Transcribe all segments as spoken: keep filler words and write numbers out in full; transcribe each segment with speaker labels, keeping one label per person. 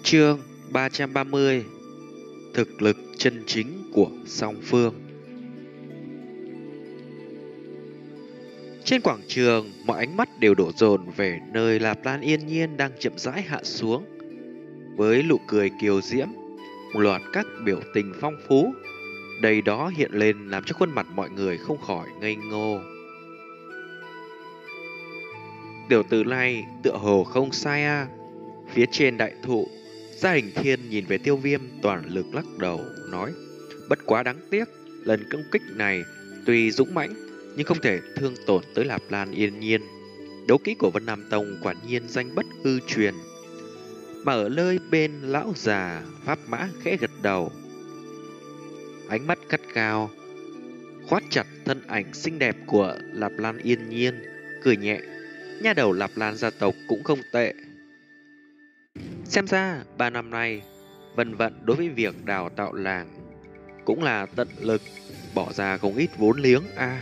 Speaker 1: Chương ba trăm ba mươi. Thực lực chân chính của song phương. Trên quảng trường, mọi ánh mắt đều đổ dồn về nơi Lạp Lan yên nhiên đang chậm rãi hạ xuống. Với nụ cười kiều diễm, một loạt các biểu tình phong phú, đầy đó hiện lên làm cho khuôn mặt mọi người không khỏi ngây ngô. Tiểu tử này tựa hồ không sai a. Phía trên đại thụ, Gia Hình Thiên nhìn về Tiêu Viêm toàn lực lắc đầu, nói: bất quá đáng tiếc, lần công kích này tuy dũng mãnh nhưng không thể thương tổn tới Lạp Lan yên nhiên. Đấu kỹ của Vân Nam Tông quả nhiên danh bất hư truyền. Mà ở nơi bên lão già, Pháp Mã khẽ gật đầu, ánh mắt cắt cao, khoát chặt thân ảnh xinh đẹp của Lạp Lan yên nhiên, cười nhẹ: nha đầu Lạp Lan gia tộc cũng không tệ. Xem ra ba năm nay Vân Vận đối với việc đào tạo làng cũng là tận lực, bỏ ra không ít vốn liếng a. À.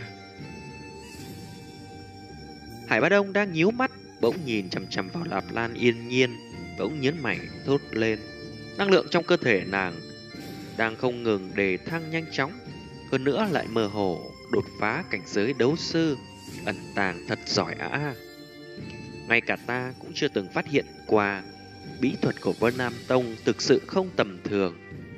Speaker 1: Hải Bá Đông đang nhíu mắt, bỗng nhìn chằm chằm vào Lạp Lan yên nhiên, bỗng nhớn mày thốt lên. Năng lượng trong cơ thể nàng đang không ngừng đề thăng nhanh chóng, hơn nữa lại mơ hồ đột phá cảnh giới đấu sư, ẩn tàng thật giỏi a. À. Ngay cả ta cũng chưa từng phát hiện qua. Bí thuật của Vân Nam Tông thực sự không tầm thường.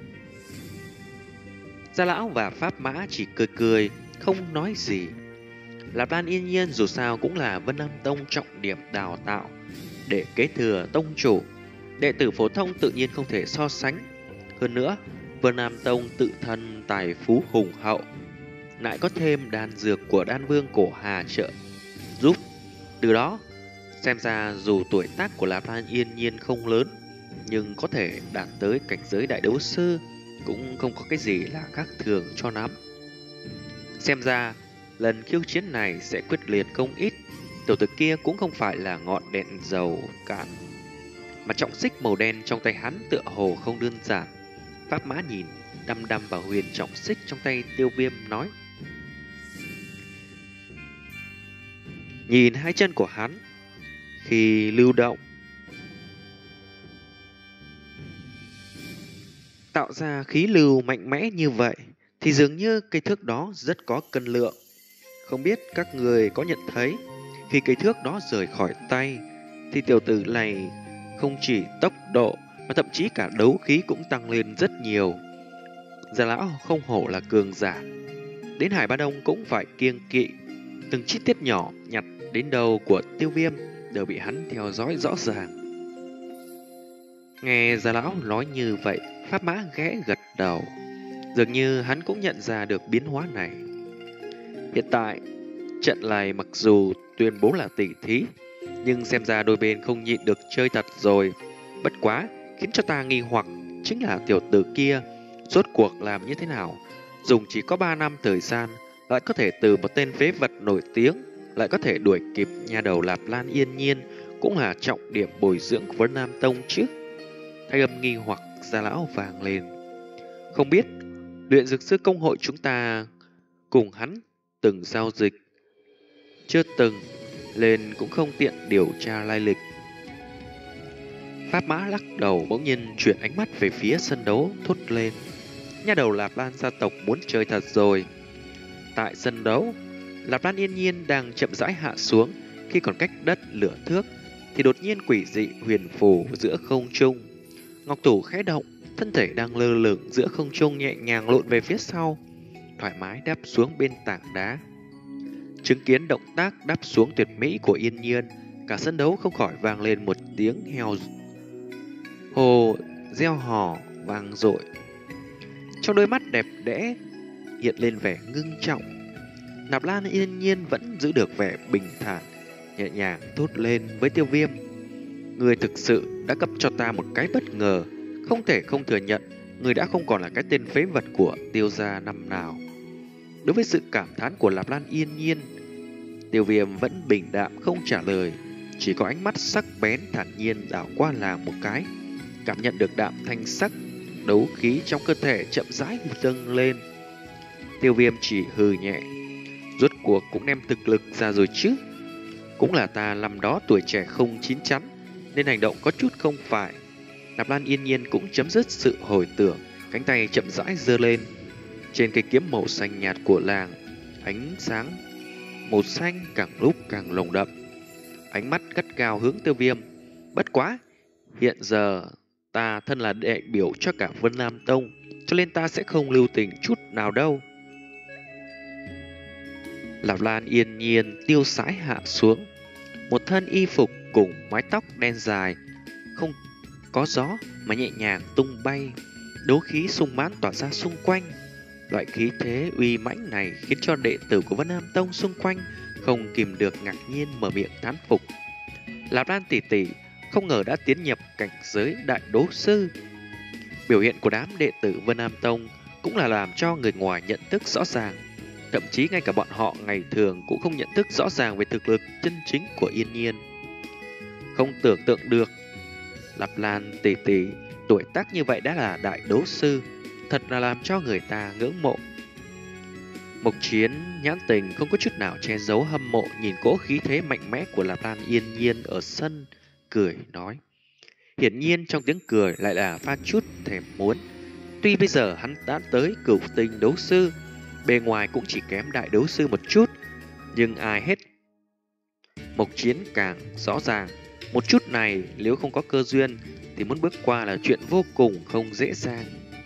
Speaker 1: Gia Lão và Pháp Mã chỉ cười cười, không nói gì. Lạp Lan yên nhiên dù sao cũng là Vân Nam Tông trọng điểm đào tạo để kế thừa tông chủ. Đệ tử phổ thông tự nhiên không thể so sánh. Hơn nữa, Vân Nam Tông tự thân tài phú hùng hậu, lại có thêm đan dược của đan vương cổ Hà trợ giúp. Từ đó xem ra dù tuổi tác của Lạp Lan yên nhiên không lớn, nhưng có thể đạt tới cảnh giới đại đấu sư cũng không có cái gì là khác thường cho lắm. Xem ra lần khiêu chiến này sẽ quyết liệt không ít. Tiểu tử kia cũng không phải là ngọn đèn dầu cạn, mà trọng xích màu đen trong tay hắn tựa hồ không đơn giản. Pháp Mã nhìn đăm đăm vào huyền trọng xích trong tay Tiêu Viêm, nói: nhìn hai chân của hắn khi lưu động tạo ra khí lưu mạnh mẽ như vậy thì dường như cây thước đó rất có cân lượng. Không biết các người có nhận thấy khi cây thước đó rời khỏi tay thì tiểu tử này không chỉ tốc độ mà thậm chí cả đấu khí cũng tăng lên rất nhiều. Gia Lão không hổ là cường giả, đến Hải Bá Đông cũng phải kiêng kỵ. Từng chi tiết nhỏ nhặt đến đầu của Tiêu Viêm đều bị hắn theo dõi rõ ràng. Nghe Gia Lão nói như vậy, Pháp Mã ghé gật đầu, dường như hắn cũng nhận ra được biến hóa này. Hiện tại trận này mặc dù tuyên bố là tỷ thí, nhưng xem ra đôi bên không nhịn được chơi thật rồi. Bất quá khiến cho ta nghi hoặc chính là tiểu tử kia rốt cuộc làm như thế nào, dùng chỉ có ba năm thời gian lại có thể từ một tên phế vật nổi tiếng lại có thể đuổi kịp nhà đầu Lạp Lan yên nhiên, cũng là trọng điểm bồi dưỡng của Vân Nam Tông chứ. Thanh âm nghi hoặc Gia Lão vang lên. Không biết luyện dược sư công hội chúng ta cùng hắn từng giao dịch chưa từng, nên cũng không tiện điều tra lai lịch. Pháp Mã lắc đầu, bỗng nhiên chuyển ánh mắt về phía sân đấu, thốt lên: nhà đầu Lạp Lan gia tộc muốn chơi thật rồi. Tại sân đấu, Lạp Lan yên nhiên đang chậm rãi hạ xuống, khi còn cách đất lửa thước thì đột nhiên quỷ dị huyền phù giữa không trung. Ngọc thủ khẽ động, thân thể đang lơ lửng giữa không trung nhẹ nhàng lộn về phía sau, thoải mái đáp xuống bên tảng đá. Chứng kiến động tác đáp xuống tuyệt mỹ của yên nhiên, cả sân đấu không khỏi vang lên một tiếng heo hồ reo hò vang dội. Trong đôi mắt đẹp đẽ hiện lên vẻ ngưng trọng. Lạp Lan yên nhiên vẫn giữ được vẻ bình thản, nhẹ nhàng thốt lên với Tiêu Viêm: người thực sự đã cấp cho ta một cái bất ngờ. Không thể không thừa nhận, người đã không còn là cái tên phế vật của Tiêu gia năm nào. Đối với sự cảm thán của Lạp Lan yên nhiên, Tiêu Viêm vẫn bình đạm không trả lời, chỉ có ánh mắt sắc bén thản nhiên đảo qua làng một cái, cảm nhận được đạm thanh sắc, đấu khí trong cơ thể chậm rãi dâng lên. Tiêu Viêm chỉ hừ nhẹ: rốt cuộc cũng đem thực lực ra rồi chứ. Cũng là ta năm đó tuổi trẻ không chín chắn nên hành động có chút không phải. Nạp Lan yên nhiên cũng chấm dứt sự hồi tưởng, cánh tay chậm rãi giơ lên. Trên cây kiếm màu xanh nhạt của làng, ánh sáng màu xanh càng lúc càng lồng đậm. Ánh mắt gắt gao hướng Tiêu Viêm. Bất quá, hiện giờ ta thân là đại biểu cho cả Vân Nam Tông, cho nên ta sẽ không lưu tình chút nào đâu. Nạp Lan yên nhiên tiêu sái hạ xuống, một thân y phục cùng mái tóc đen dài, không có gió mà nhẹ nhàng tung bay, đấu khí sung mãn tỏa ra xung quanh. Loại khí thế uy mãnh này khiến cho đệ tử của Vân Nam Tông xung quanh không kìm được ngạc nhiên mở miệng thán phục. Nạp Lan tỷ tỷ không ngờ đã tiến nhập cảnh giới đại đấu sư. Biểu hiện của đám đệ tử Vân Nam Tông cũng là làm cho người ngoài nhận thức rõ ràng. Thậm chí ngay cả bọn họ ngày thường cũng không nhận thức rõ ràng về thực lực chân chính của Yên Nhiên. Không tưởng tượng được, Nạp Lan tỷ tỷ tuổi tác như vậy đã là đại đấu sư, thật là làm cho người ta ngưỡng mộ. Mộc Chiến nhãn tình không có chút nào che giấu hâm mộ nhìn cỗ khí thế mạnh mẽ của Nạp Lan Yên Nhiên ở sân, cười nói. Hiển nhiên trong tiếng cười lại là pha chút thèm muốn. Tuy bây giờ hắn đã tới cửu tinh đấu sư, bề ngoài cũng chỉ kém đại đấu sư một chút, nhưng ai hết Mộc Chiến càng rõ ràng, một chút này nếu không có cơ duyên thì muốn bước qua là chuyện vô cùng không dễ dàng.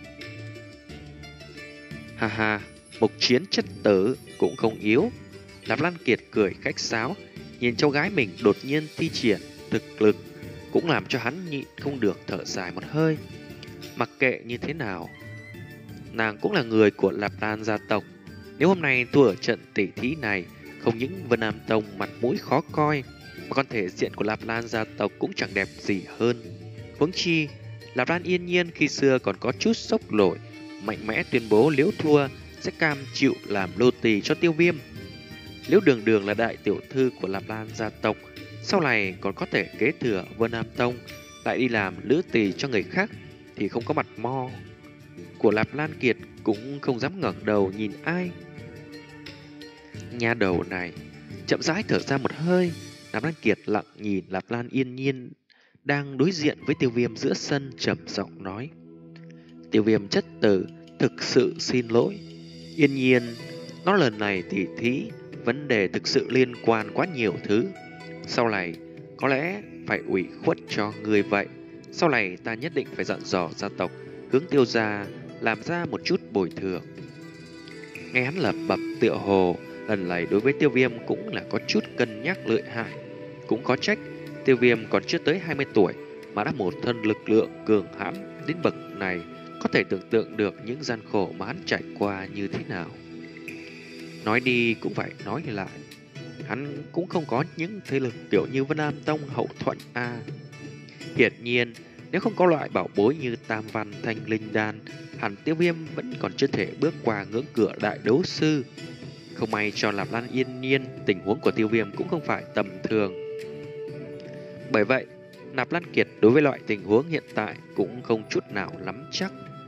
Speaker 1: Ha ha, Mộc Chiến chất tử cũng không yếu. Nạp Lan Kiệt cười khách sáo, nhìn cháu gái mình đột nhiên thi triển thực lực, cũng làm cho hắn nhịn không được thở dài một hơi. Mặc kệ như thế nào, nàng cũng là người của Nạp Lan gia tộc. Nếu hôm nay thua ở trận tỷ thí này, không những Vân Nam Tông mặt mũi khó coi, mà còn thể diện của Nạp Lan gia tộc cũng chẳng đẹp gì hơn. Huống chi, Nạp Lan Yên Nhiên khi xưa còn có chút sốc nổi, mạnh mẽ tuyên bố nếu thua sẽ cam chịu làm nô tỳ cho Tiêu Viêm. Nếu đường đường là đại tiểu thư của Nạp Lan gia tộc, sau này còn có thể kế thừa Vân Nam Tông, lại đi làm nữ tỳ cho người khác thì không có mặt mo của Nạp Lan Kiệt cũng không dám ngẩng đầu nhìn ai. Nha đầu này chậm rãi thở ra một hơi. Nạp Lan Kiệt lặng nhìn Nạp Lan Yên Nhiên đang đối diện với Tiêu Viêm giữa sân, trầm giọng nói. Tiêu Viêm chất tử, thực sự xin lỗi. Yên Nhiên, nó lần này tỉ thí, vấn đề thực sự liên quan quá nhiều thứ. Sau này có lẽ phải ủy khuất cho người vậy. Sau này ta nhất định phải dặn dò gia tộc, hướng Tiêu gia làm ra một chút bồi thường. Nghe hắn lẩm bẩm tựa hồ lần này đối với Tiêu Viêm cũng là có chút cân nhắc lợi hại. Cũng có trách Tiêu Viêm còn chưa tới hai mươi tuổi mà đã một thân lực lượng cường hãn đến bậc này, có thể tưởng tượng được những gian khổ mà hắn trải qua như thế nào. Nói đi cũng phải nói lại, hắn cũng không có những thế lực kiểu như Vân Nam Tông hậu thuẫn a. Hiển nhiên, nếu không có loại bảo bối như Tam Văn Thanh Linh Đan, hẳn Tiêu Viêm vẫn còn chưa thể bước qua ngưỡng cửa đại đấu sư. Không may cho Nạp Lan Yên Nhiên, tình huống của Tiêu Viêm cũng không phải tầm thường. Bởi vậy, Nạp Lan Kiệt đối với loại tình huống hiện tại cũng không chút nào nắm chắc.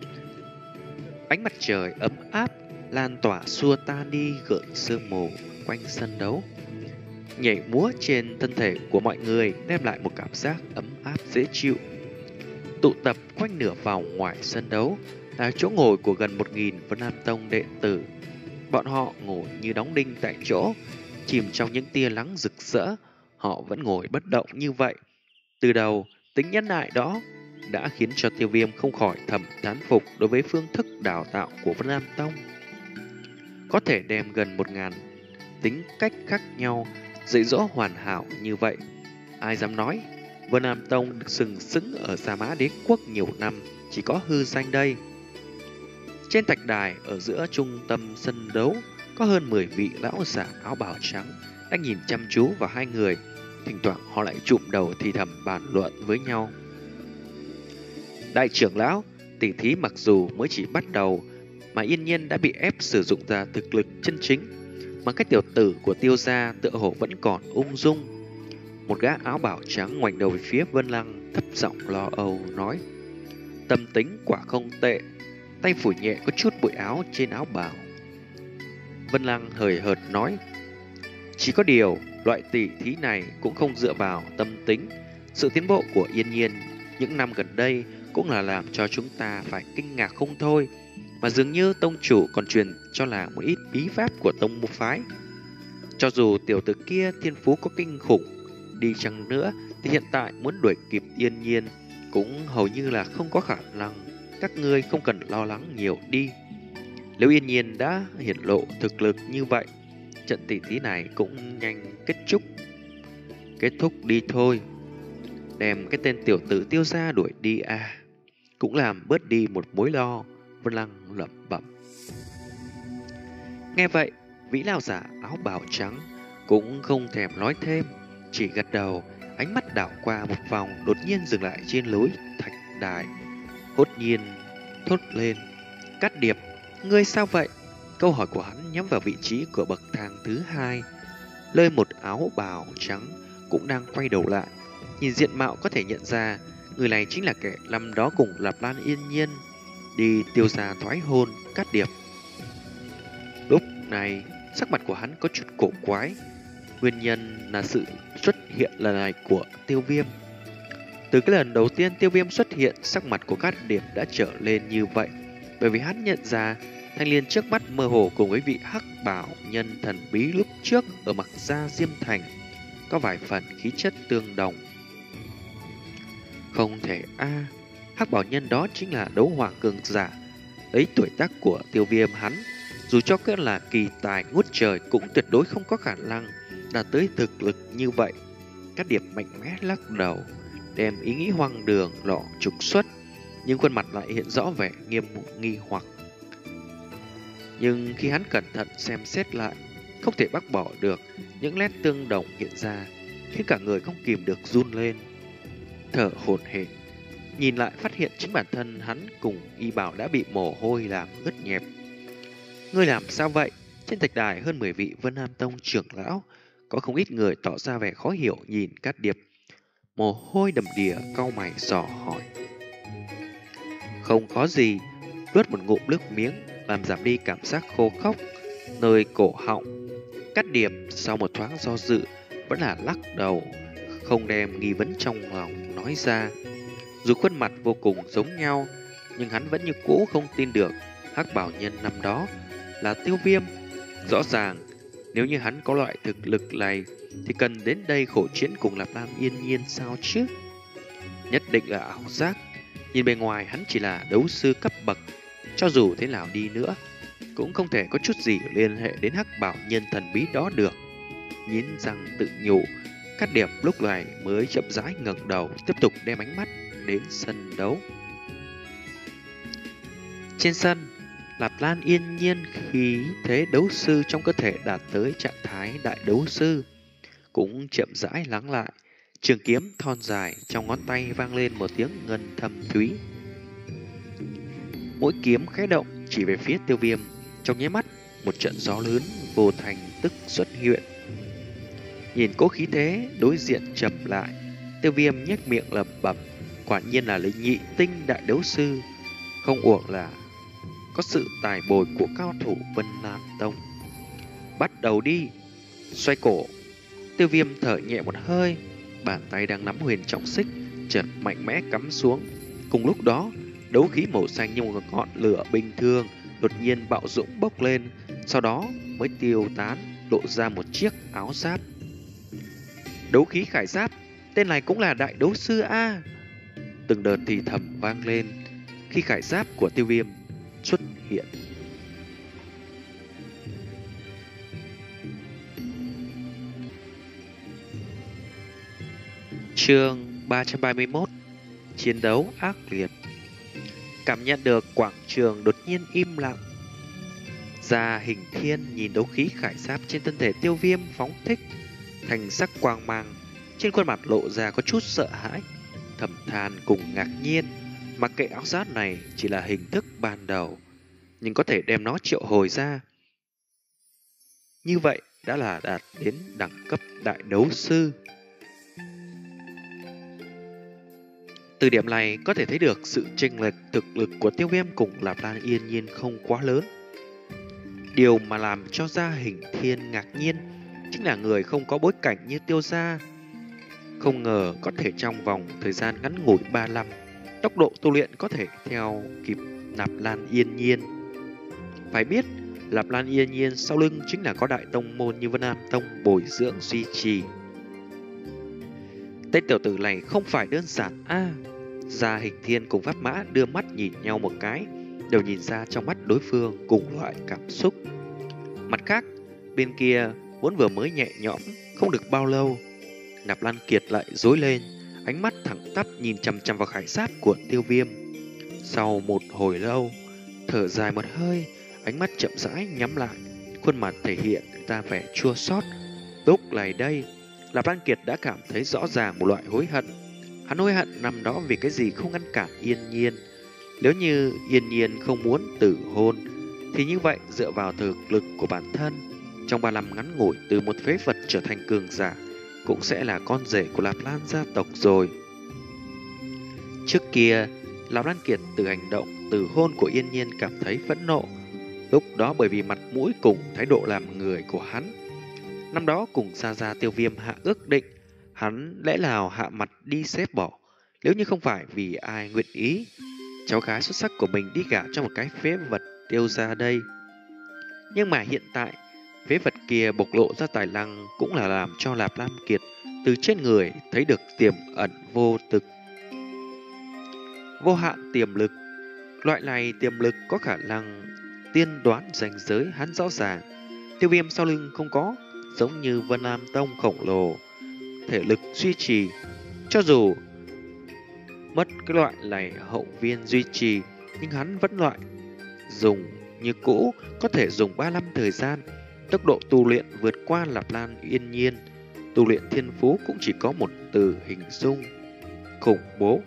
Speaker 1: Ánh mặt trời ấm áp lan tỏa xua tan đi gợn sương mù quanh sân đấu. Nhảy múa trên thân thể của mọi người đem lại một cảm giác ấm áp dễ chịu. Tụ tập quanh nửa vòng ngoài sân đấu là chỗ ngồi của gần một nghìn Vân Nam Tông đệ tử. Bọn họ ngồi như đóng đinh tại chỗ, chìm trong những tia nắng rực rỡ. Họ vẫn ngồi bất động như vậy. Từ đầu, tính nhẫn nại đó đã khiến cho Tiêu Viêm không khỏi thầm thán phục đối với phương thức đào tạo của Vân Nam Tông. Có thể đem gần một ngàn tính cách khác nhau dạy dỗ hoàn hảo như vậy. Ai dám nói Vân Nam Tông được sừng sững ở Sa Mã Đế Quốc nhiều năm chỉ có hư danh đây. Trên thạch đài ở giữa trung tâm sân đấu có hơn mười vị lão giả áo bào trắng đang nhìn chăm chú vào hai người. Thỉnh thoảng họ lại chụm đầu thì thầm bàn luận với nhau. Đại trưởng lão, tỷ thí mặc dù mới chỉ bắt đầu mà Yên Nhiên đã bị ép sử dụng ra thực lực chân chính, mà cái tiểu tử của Tiêu gia tựa hồ vẫn còn ung dung. Một gã áo bào trắng ngoảnh đầu về phía Vân Lăng, thấp giọng lo âu nói. Tâm tính quả không tệ, tay phủi nhẹ có chút bụi áo trên áo bào. Vân Lăng hời hợt nói. Chỉ có điều, loại tỷ thí này cũng không dựa vào tâm tính. Sự tiến bộ của Yên Nhiên những năm gần đây cũng là làm cho chúng ta phải kinh ngạc không thôi. Mà dường như tông chủ còn truyền cho là một ít bí pháp của tông môn phái. Cho dù tiểu tử kia thiên phú có kinh khủng đi chăng nữa, thì hiện tại muốn đuổi kịp Yên Nhiên cũng hầu như là không có khả năng. Các ngươi không cần lo lắng nhiều đi. Nếu Yên Nhiên đã hiển lộ thực lực như vậy, trận tỷ thí này cũng nhanh kết thúc. Kết thúc đi thôi. Đem cái tên tiểu tử Tiêu gia đuổi đi à. Cũng làm bớt đi một mối lo. Vân Lăng lẩm bẩm. Nghe vậy, vĩ lão giả áo bào trắng cũng không thèm nói thêm, chỉ gật đầu, ánh mắt đảo qua một vòng, đột nhiên dừng lại trên lối thạch đài. Hốt nhiên thốt lên: Cát Điệp, ngươi sao vậy? Câu hỏi của hắn nhắm vào vị trí của bậc thang thứ hai. Lơi một áo bào trắng cũng đang quay đầu lại, nhìn diện mạo có thể nhận ra người này chính là kẻ năm đó cùng Lạp Lan Yên Nhiên đi Tiêu gia thoái hôn Cát Điệp. Lúc này sắc mặt của hắn có chút cổ quái, nguyên nhân là sự xuất hiện lần này của Tiêu Viêm. Từ cái lần đầu tiên Tiêu Viêm xuất hiện, sắc mặt của Cát Điệp đã trở lên như vậy, bởi vì hắn nhận ra thanh niên trước mắt mơ hồ cùng với vị hắc bảo nhân thần bí lúc trước ở Mặc Gia Diêm Thành có vài phần khí chất tương đồng. Không thể a, hắc bảo nhân đó chính là đấu hoàng cường giả. Lấy tuổi tác của Tiêu Viêm hắn, dù cho cứ là kỳ tài ngút trời cũng tuyệt đối không có khả năng đạt tới thực lực như vậy. Cát Điệp mạnh mẽ lắc đầu, đem ý nghĩ hoang đường lọ trục xuất, nhưng khuôn mặt lại hiện rõ vẻ nghiêm nghi hoặc. Nhưng khi hắn cẩn thận xem xét lại, không thể bác bỏ được những nét tương đồng hiện ra, khiến cả người không kìm được run lên, thở hổn hển. Nhìn lại phát hiện chính bản thân hắn cùng y bảo đã bị mồ hôi làm ướt nhẹp. Ngươi làm sao vậy? Trên thạch đài hơn mười vị Vân Nam Tông trưởng lão, có không ít người tỏ ra vẻ khó hiểu nhìn Cát Điệp. Mồ hôi đầm đìa cau mày dò hỏi. Không có gì, nuốt một ngụm nước miếng làm giảm đi cảm giác khô khốc nơi cổ họng. Cát Điệp sau một thoáng do dự vẫn là lắc đầu, không đem nghi vấn trong lòng nói ra. Dù khuôn mặt vô cùng giống nhau, nhưng hắn vẫn như cũ không tin được hắc bảo nhân năm đó là Tiêu Viêm. Rõ ràng nếu như hắn có loại thực lực này thì cần đến đây khổ chiến cùng Lạp Lan Yên Nhiên sao chứ? Nhất định là ảo giác. Nhìn bề ngoài hắn chỉ là đấu sư cấp bậc, cho dù thế nào đi nữa cũng không thể có chút gì liên hệ đến hắc bảo nhân thần bí đó được. Nhín răng tự nhủ, Cát Điệp lúc này mới chậm rãi ngẩng đầu, tiếp tục đem ánh mắt đến sân đấu. Trên sân, Lạp Lan Yên Nhiên khí thế đấu sư trong cơ thể đạt tới trạng thái đại đấu sư, cũng chậm rãi lắng lại. Trường kiếm thon dài trong ngón tay vang lên một tiếng ngân thâm thúy. Mỗi kiếm khẽ động chỉ về phía Tiêu Viêm, trong nháy mắt một trận gió lớn vô thành tức xuất hiện. Nhìn cố khí thế đối diện chậm lại, Tiêu Viêm nhếch miệng lẩm bẩm, quả nhiên là linh nhị tinh đại đấu sư, không uổng là có sự tài bồi của cao thủ Vân Nam Tông. Bắt đầu đi. Xoay cổ, Tiêu Viêm thở nhẹ một hơi, bàn tay đang nắm huyền trọng xích chợt mạnh mẽ cắm xuống. Cùng lúc đó, đấu khí màu xanh như một ngọn lửa bình thường đột nhiên bạo dũng bốc lên, sau đó mới tiêu tán, lộ ra một chiếc áo giáp. Đấu khí khải giáp, tên này cũng là đại đấu sư a. Từng đợt thì thầm vang lên khi khải giáp của Tiêu Viêm xuất hiện. Chương ba trăm ba mươi mốt. Chiến đấu ác liệt. Cảm nhận được quảng trường đột nhiên im lặng. Gia Hình Thiên nhìn đấu khí khải giáp trên thân thể Tiêu Viêm phóng thích thành sắc quang mang, trên khuôn mặt lộ ra có chút sợ hãi, thầm than cùng ngạc nhiên. Mặc kệ áo giáp này chỉ là hình thức ban đầu, nhưng có thể đem nó triệu hồi ra, như vậy đã là đạt đến đẳng cấp đại đấu sư. Từ điểm này có thể thấy được sự chênh lệch thực lực của Tiêu Viêm cùng Lạp Lan Yên Nhiên không quá lớn. Điều mà làm cho Gia Hình Thiên ngạc nhiên chính là người không có bối cảnh như Tiêu gia Không ngờ có thể trong vòng thời gian ngắn ngủi ba năm, tốc độ tu luyện có thể theo kịp Nạp Lan Yên Nhiên. Phải biết, Nạp Lan Yên Nhiên sau lưng chính là có đại tông môn như Vân Nam Tông bồi dưỡng duy trì. Tên tiểu tử này không phải đơn giản a. À, Gia Hình Thiên cùng Pháp Mã đưa mắt nhìn nhau một cái, đều nhìn ra trong mắt đối phương cùng loại cảm xúc. Mặt khác, bên kia vốn vừa mới nhẹ nhõm không được bao lâu, Nạp Lan Kiệt lại rối lên, ánh mắt thẳng tắp nhìn chằm chằm vào khải giáp của Tiêu Viêm. Sau một hồi lâu, thở dài một hơi, ánh mắt chậm rãi nhắm lại, khuôn mặt thể hiện ra vẻ chua xót. Lúc này đây, Nạp Lan Kiệt đã cảm thấy rõ ràng một loại hối hận. Hắn hối hận năm đó vì cái gì không ngăn cản Yên Nhiên. Nếu như Yên Nhiên không muốn tử hôn, thì như vậy dựa vào thực lực của bản thân, trong ba năm ngắn ngủi từ một phế vật trở thành cường giả, cũng sẽ là con rể của Lạp Lan gia tộc rồi. Trước kia, Lạp Lan Kiệt từ hành động tử hôn của Yên Nhiên cảm thấy phẫn nộ. Lúc đó bởi vì mặt mũi cùng thái độ làm người của hắn. Năm đó cùng Gia Gia Tiêu Viêm hạ ước định, hắn lẽ nào hạ mặt đi xếp bỏ, nếu như không phải vì ai nguyện ý cháu gái xuất sắc của mình đi gả cho một cái phế vật Tiêu gia đây. Nhưng mà hiện tại, phế vật kia bộc lộ ra tài năng cũng là làm cho Lạp Lan Kiệt từ trên người thấy được tiềm ẩn vô thực, vô hạn tiềm lực. Loại này tiềm lực có khả năng tiên đoán ranh giới hắn rõ ràng. Tiêu Viêm sau lưng không có giống như Vân Nam Tông khổng lồ thể lực duy trì, cho dù mất cái loại này hậu viên duy trì, nhưng hắn vẫn loại dùng như cũ, có thể dùng ba năm thời gian. Tốc độ tu luyện vượt qua Lạp Lan Yên Nhiên, tu luyện thiên phú cũng chỉ có một từ hình dung: khủng bố.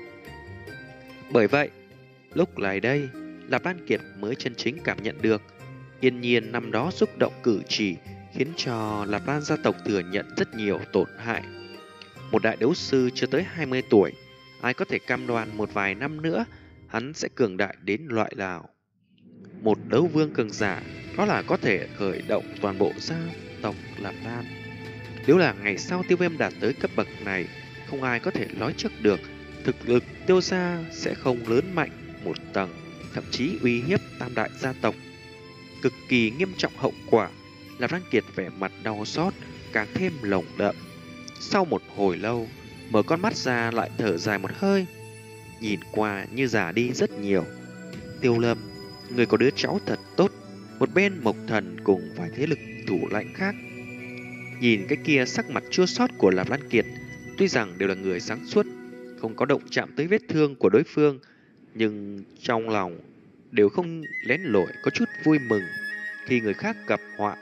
Speaker 1: Bởi vậy, lúc này đây, Lạp Lan Kiệt mới chân chính cảm nhận được Yên Nhiên năm đó xúc động cử chỉ khiến cho Lạp Lan gia tộc thừa nhận rất nhiều tổn hại. Một đại đấu sư chưa tới hai mươi tuổi, ai có thể cam đoan một vài năm nữa hắn sẽ cường đại đến loại nào? Một đấu vương cường giả, đó là có thể khởi động toàn bộ gia tộc Lạp Lan. Nếu là ngày sau Tiêu Viêm đạt tới cấp bậc này, không ai có thể nói trước được thực lực Tiêu gia sẽ không lớn mạnh một tầng, thậm chí uy hiếp tam đại gia tộc. Cực kỳ nghiêm trọng hậu quả. Lạp Lan Kiệt vẻ mặt đau xót càng thêm lồng đậm. Sau một hồi lâu, mở con mắt ra lại thở dài một hơi, nhìn qua như già đi rất nhiều. Tiêu Lâm, người có đứa cháu thật tốt. Một bên Mộc Thần cùng vài thế lực thủ lãnh khác nhìn cái kia sắc mặt chua xót của Lạp Lan Kiệt, tuy rằng đều là người sáng suốt, không có động chạm tới vết thương của đối phương, nhưng trong lòng đều không lén lội có chút vui mừng khi người khác gặp họa.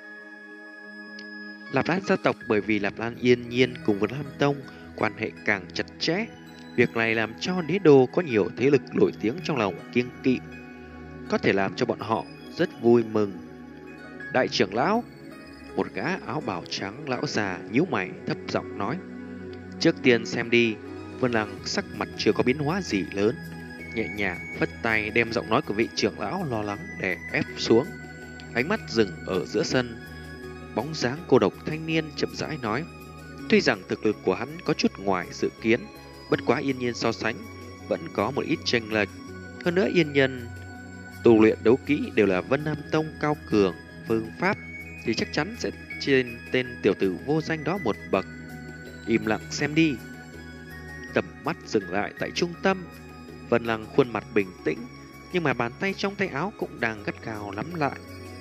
Speaker 1: Lạp Lan gia tộc bởi vì Lạp Lan Yên Nhiên cùng Vân Nam Tông quan hệ càng chặt chẽ, việc này làm cho đế đô có nhiều thế lực nổi tiếng trong lòng kiêng kỵ, có thể làm cho bọn họ rất vui mừng. Đại trưởng lão, một gã áo bào trắng lão già nhíu mày thấp giọng nói: trước tiên xem đi. Vân Lăng sắc mặt chưa có biến hóa gì lớn, nhẹ nhàng phất tay đem giọng nói của vị trưởng lão lo lắng đè ép xuống. Ánh mắt dừng ở giữa sân, bóng dáng cô độc thanh niên chậm rãi nói: tuy rằng thực lực của hắn có chút ngoài dự kiến, bất quá Yên Nhiên so sánh vẫn có một ít chênh lệch. Hơn nữa Yên Nhân tu luyện đấu kỹ đều là Vân Nam Tông cao cường phương pháp, thì chắc chắn sẽ trên tên tiểu tử vô danh đó một bậc. Im lặng xem đi. Tầm mắt dừng lại tại trung tâm. Vân Lăng khuôn mặt bình tĩnh, nhưng mà bàn tay trong tay áo cũng đang gắt gao nắm lại.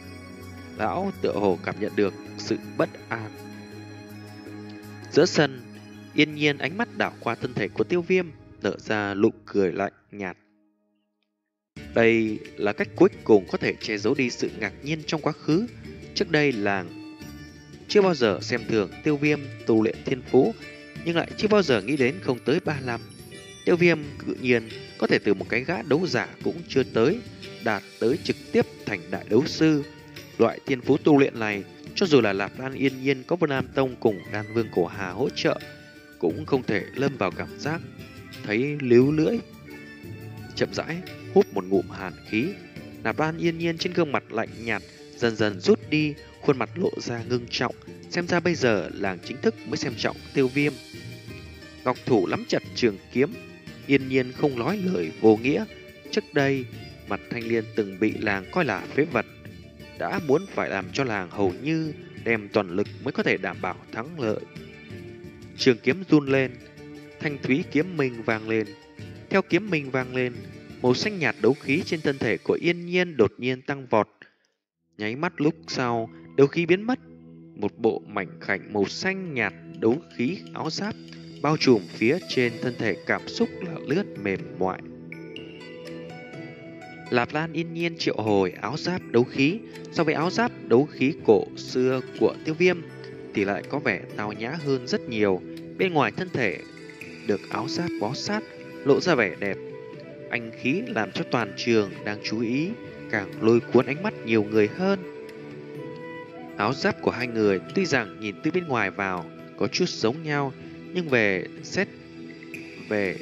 Speaker 1: Lão tựa hồ cảm nhận được sự bất an. Giữa sân, Yên Nhiên ánh mắt đảo qua thân thể của Tiêu Viêm, nở ra nụ cười lạnh nhạt. Đây là cách cuối cùng có thể che giấu đi sự ngạc nhiên trong quá khứ. Trước đây làng chưa bao giờ xem thường Tiêu Viêm tu luyện thiên phú, nhưng lại chưa bao giờ nghĩ đến không tới ba năm Tiêu Viêm tự nhiên có thể từ một cái gã đấu giả cũng chưa tới, đạt tới trực tiếp thành đại đấu sư. Loại thiên phú tu luyện này, cho dù là Lạp Lan Yên Nhiên có Vân Nam Tông cùng Đan Vương Cổ Hà hỗ trợ, cũng không thể lâm vào cảm giác thấy líu lưỡi. Chậm rãi hút một ngụm hàn khí, Lạp Lan Yên Nhiên trên gương mặt lạnh nhạt dần dần rút đi, khuôn mặt lộ ra ngưng trọng. Xem ra bây giờ làng chính thức mới xem trọng Tiêu Viêm. Ngọc thủ nắm chặt trường kiếm, yên nhiên không nói lời vô nghĩa. Trước đây, Mặt Thanh Liên từng bị làng coi là phế vật, đã muốn phải làm cho làng hầu như đem toàn lực mới có thể đảm bảo thắng lợi. Trường kiếm run lên, thanh thúy kiếm minh vang lên. Theo kiếm minh vang lên, màu xanh nhạt đấu khí trên thân thể của Yên Nhiên đột nhiên tăng vọt. Nháy mắt lúc sau, đấu khí biến mất. Một bộ mảnh khảnh màu xanh nhạt đấu khí áo giáp bao trùm phía trên thân thể, cảm xúc là lướt mềm mại. Lạp Lan yên nhiên triệu hồi áo giáp đấu khí. So với áo giáp đấu khí cổ xưa của Tiêu Viêm thì lại có vẻ tao nhã hơn rất nhiều. Bên ngoài thân thể được áo giáp bó sát, lộ ra vẻ đẹp. Anh khí làm cho toàn trường đang chú ý càng lôi cuốn ánh mắt nhiều người hơn. Áo giáp của hai người tuy rằng nhìn từ bên ngoài vào có chút giống nhau, nhưng về xét về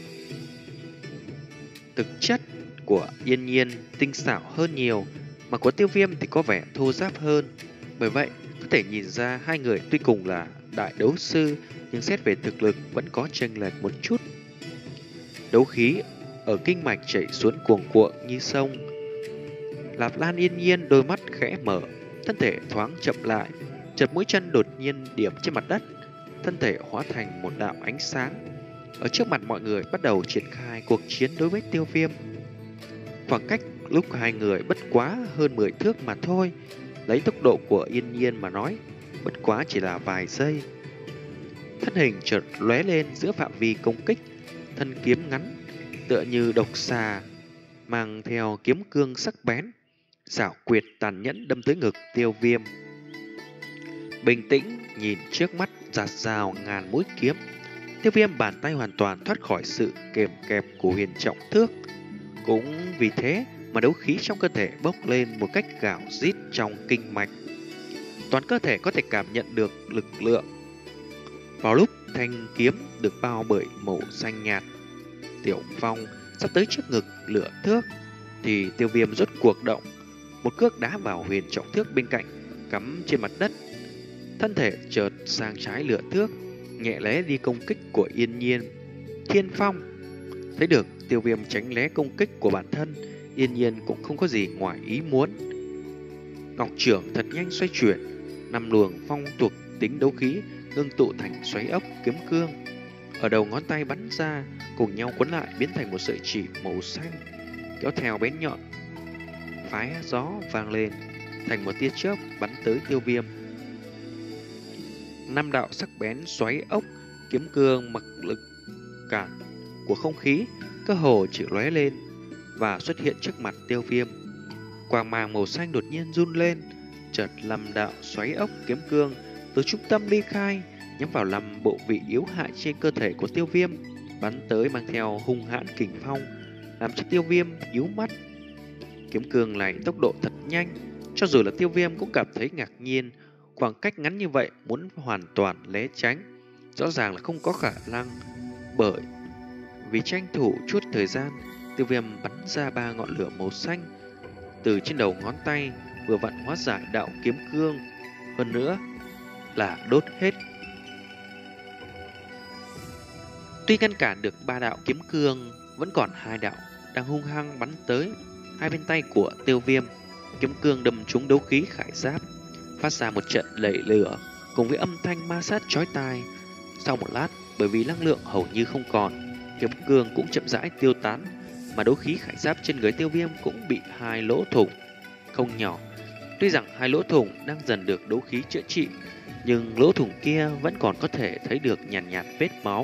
Speaker 1: thực chất của Yên Nhiên tinh xảo hơn nhiều, mà của Tiêu Viêm thì có vẻ thô ráp hơn. Bởi vậy, có thể nhìn ra hai người tuy cùng là đại đấu sư, nhưng xét về thực lực vẫn có chênh lệch một chút. Đấu khí ở kinh mạch chảy xuống cuồng cuộn như sông. Lạp Lan yên nhiên đôi mắt khẽ mở, thân thể thoáng chậm lại, chợt mũi chân đột nhiên điểm trên mặt đất, thân thể hóa thành một đạo ánh sáng. Ở trước mặt mọi người bắt đầu triển khai cuộc chiến đối với Tiêu Viêm. Khoảng cách lúc hai người bất quá hơn mười thước mà thôi, lấy tốc độ của Yên Nhiên mà nói, bất quá chỉ là vài giây. Thân hình chợt lóe lên giữa phạm vi công kích, thân kiếm ngắn tựa như độc xà, mang theo kiếm cương sắc bén, xảo quyệt tàn nhẫn đâm tới ngực Tiêu Viêm. Bình tĩnh nhìn trước mắt giạt rào ngàn mũi kiếm, Tiêu Viêm bàn tay hoàn toàn thoát khỏi sự kềm kẹp của huyền trọng thước. Cũng vì thế mà đấu khí trong cơ thể bốc lên một cách gào rít trong kinh mạch. Toàn cơ thể có thể cảm nhận được lực lượng. Vào lúc thanh kiếm được bao bởi màu xanh nhạt, Tiểu Phong sắp tới trước ngực lửa thước, thì Tiêu Viêm rốt cuộc động, một cước đá vào huyền trọng thước bên cạnh, cắm trên mặt đất. Thân thể chợt sang trái lửa thước, nhẹ lé đi công kích của Yên Nhiên. Thiên Phong thấy được Tiêu Viêm tránh né công kích của bản thân, Yên Nhiên cũng không có gì ngoài ý muốn. Ngọc trưởng thật nhanh xoay chuyển, năm luồng phong thuộc tính đấu khí ngưng tụ thành xoáy ốc kiếm cương, ở đầu ngón tay bắn ra, cùng nhau cuốn lại biến thành một sợi chỉ màu xanh, kéo theo bén nhọn, phái gió vang lên, thành một tia chớp bắn tới Tiêu Viêm. Năm đạo sắc bén xoáy ốc kiếm cương mặc lực cản của không khí cơ hồ chỉ lóe lên và xuất hiện trước mặt Tiêu Viêm. Quang mang màu xanh đột nhiên run lên, chợt năm đạo xoáy ốc kiếm cương từ trung tâm ly khai, nhắm vào năm bộ vị yếu hại trên cơ thể của Tiêu Viêm, bắn tới mang theo hung hãn kình phong, làm cho Tiêu Viêm nhíu mắt. Kiếm cương này tốc độ thật nhanh, cho dù là Tiêu Viêm cũng cảm thấy ngạc nhiên. Khoảng cách ngắn như vậy muốn hoàn toàn né tránh rõ ràng là không có khả năng. Bởi vì tranh thủ chút thời gian, Tiêu Viêm bắn ra ba ngọn lửa màu xanh từ trên đầu ngón tay, vừa vặn hóa giải đạo kiếm cương, hơn nữa là đốt hết. Tuy ngăn cản được ba đạo kiếm cương, vẫn còn hai đạo đang hung hăng bắn tới. Hai bên tay của Tiêu Viêm, kiếm cương đâm trúng đấu khí khải giáp, phát ra một trận lẩy lửa cùng với âm thanh ma sát chói tai. Sau một lát, bởi vì năng lượng hầu như không còn, kiếm cương cũng chậm rãi tiêu tán, mà đấu khí khải giáp trên người Tiêu Viêm cũng bị hai lỗ thủng không nhỏ. Tuy rằng hai lỗ thủng đang dần được đấu khí chữa trị, nhưng lỗ thủng kia vẫn còn có thể thấy được nhàn nhạt, nhạt vết máu.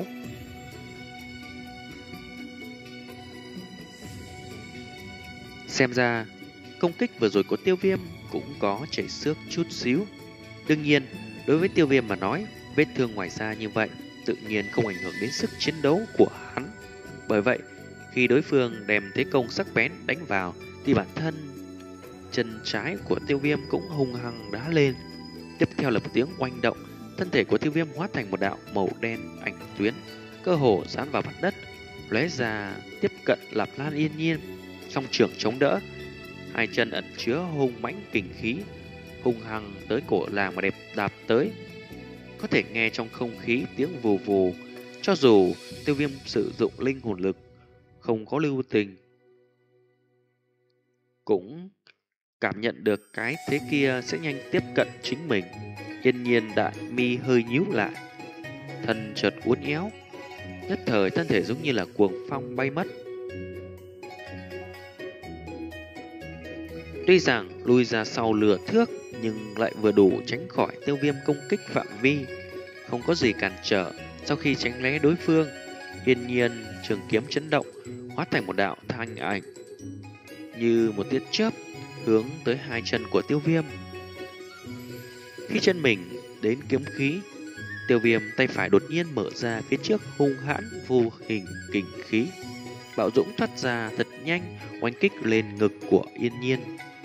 Speaker 1: Xem ra, công kích vừa rồi của Tiêu Viêm cũng có chảy xước chút xíu. Đương nhiên, đối với Tiêu Viêm mà nói, vết thương ngoài da như vậy tự nhiên không ảnh hưởng đến sức chiến đấu của hắn. Bởi vậy, khi đối phương đem thế công sắc bén đánh vào, thì bản thân chân trái của Tiêu Viêm cũng hung hăng đá lên. Tiếp theo là một tiếng oanh động, thân thể của Tiêu Viêm hóa thành một đạo màu đen ảnh tuyến, cơ hồ dán vào mặt đất, lóe ra tiếp cận Lạp Lan yên nhiên. Song trưởng chống đỡ, hai chân ẩn chứa hung mãnh kình khí, hung hăng tới cổ làng mà đẹp đạp tới. Có thể nghe trong không khí tiếng vù vù, Cho dù Tiêu Viêm sử dụng linh hồn lực không có lưu tình, cũng cảm nhận được cái thế kia sẽ nhanh tiếp cận chính mình. Yên nhiên đại mi hơi nhíu lại, thân chợt uốn éo, nhất thời thân thể giống như là cuồng phong bay mất. Tuy rằng lui ra sau lửa thước, nhưng lại vừa đủ tránh khỏi Tiêu Viêm công kích phạm vi, không có gì cản trở. Sau khi tránh né đối phương, yên nhiên trường kiếm chấn động, hóa thành một đạo thanh ảnh, như một tia chớp hướng tới hai chân của Tiêu Viêm. Khi chân mình đến kiếm khí, Tiêu Viêm tay phải đột nhiên mở ra phía trước, hung hãn vô hình kình khí bạo dũng thoát ra thật nhanh, oanh kích lên ngực của Yên Nhiên.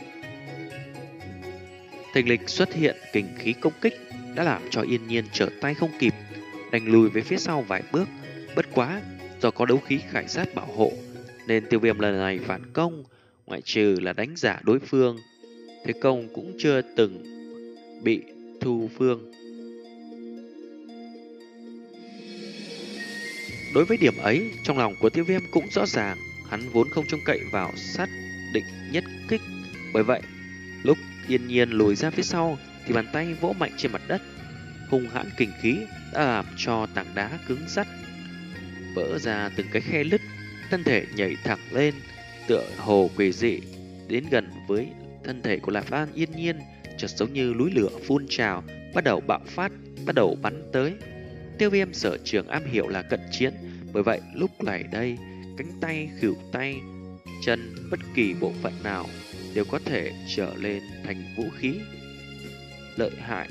Speaker 1: Thình lình xuất hiện kình khí công kích đã làm cho Yên Nhiên trở tay không kịp, đành lùi về phía sau vài bước. Bất quá, do có đấu khí khải sát bảo hộ, nên Tiêu Viêm lần này phản công, ngoại trừ là đánh giả đối phương, thế công cũng chưa từng bị thu phương. Đối với điểm ấy, trong lòng của Tiêu Viêm cũng rõ ràng, hắn vốn không trông cậy vào sát định nhất kích. Bởi vậy, lúc Yên Nhiên lùi ra phía sau thì bàn tay vỗ mạnh trên mặt đất, hung hãn kình khí đã làm cho tảng đá cứng rắt vỡ ra từng cái khe lứt, thân thể nhảy thẳng lên, tựa hồ quỷ dị đến gần với thân thể của Lạp An Yên Nhiên, chợt giống như núi lửa phun trào, bắt đầu bạo phát, bắt đầu bắn tới. Tiêu Viêm sở trường am hiểu là cận chiến, bởi vậy lúc này đây, cánh tay, khuỷu tay, chân, bất kỳ bộ phận nào đều có thể trở lên thành vũ khí lợi hại.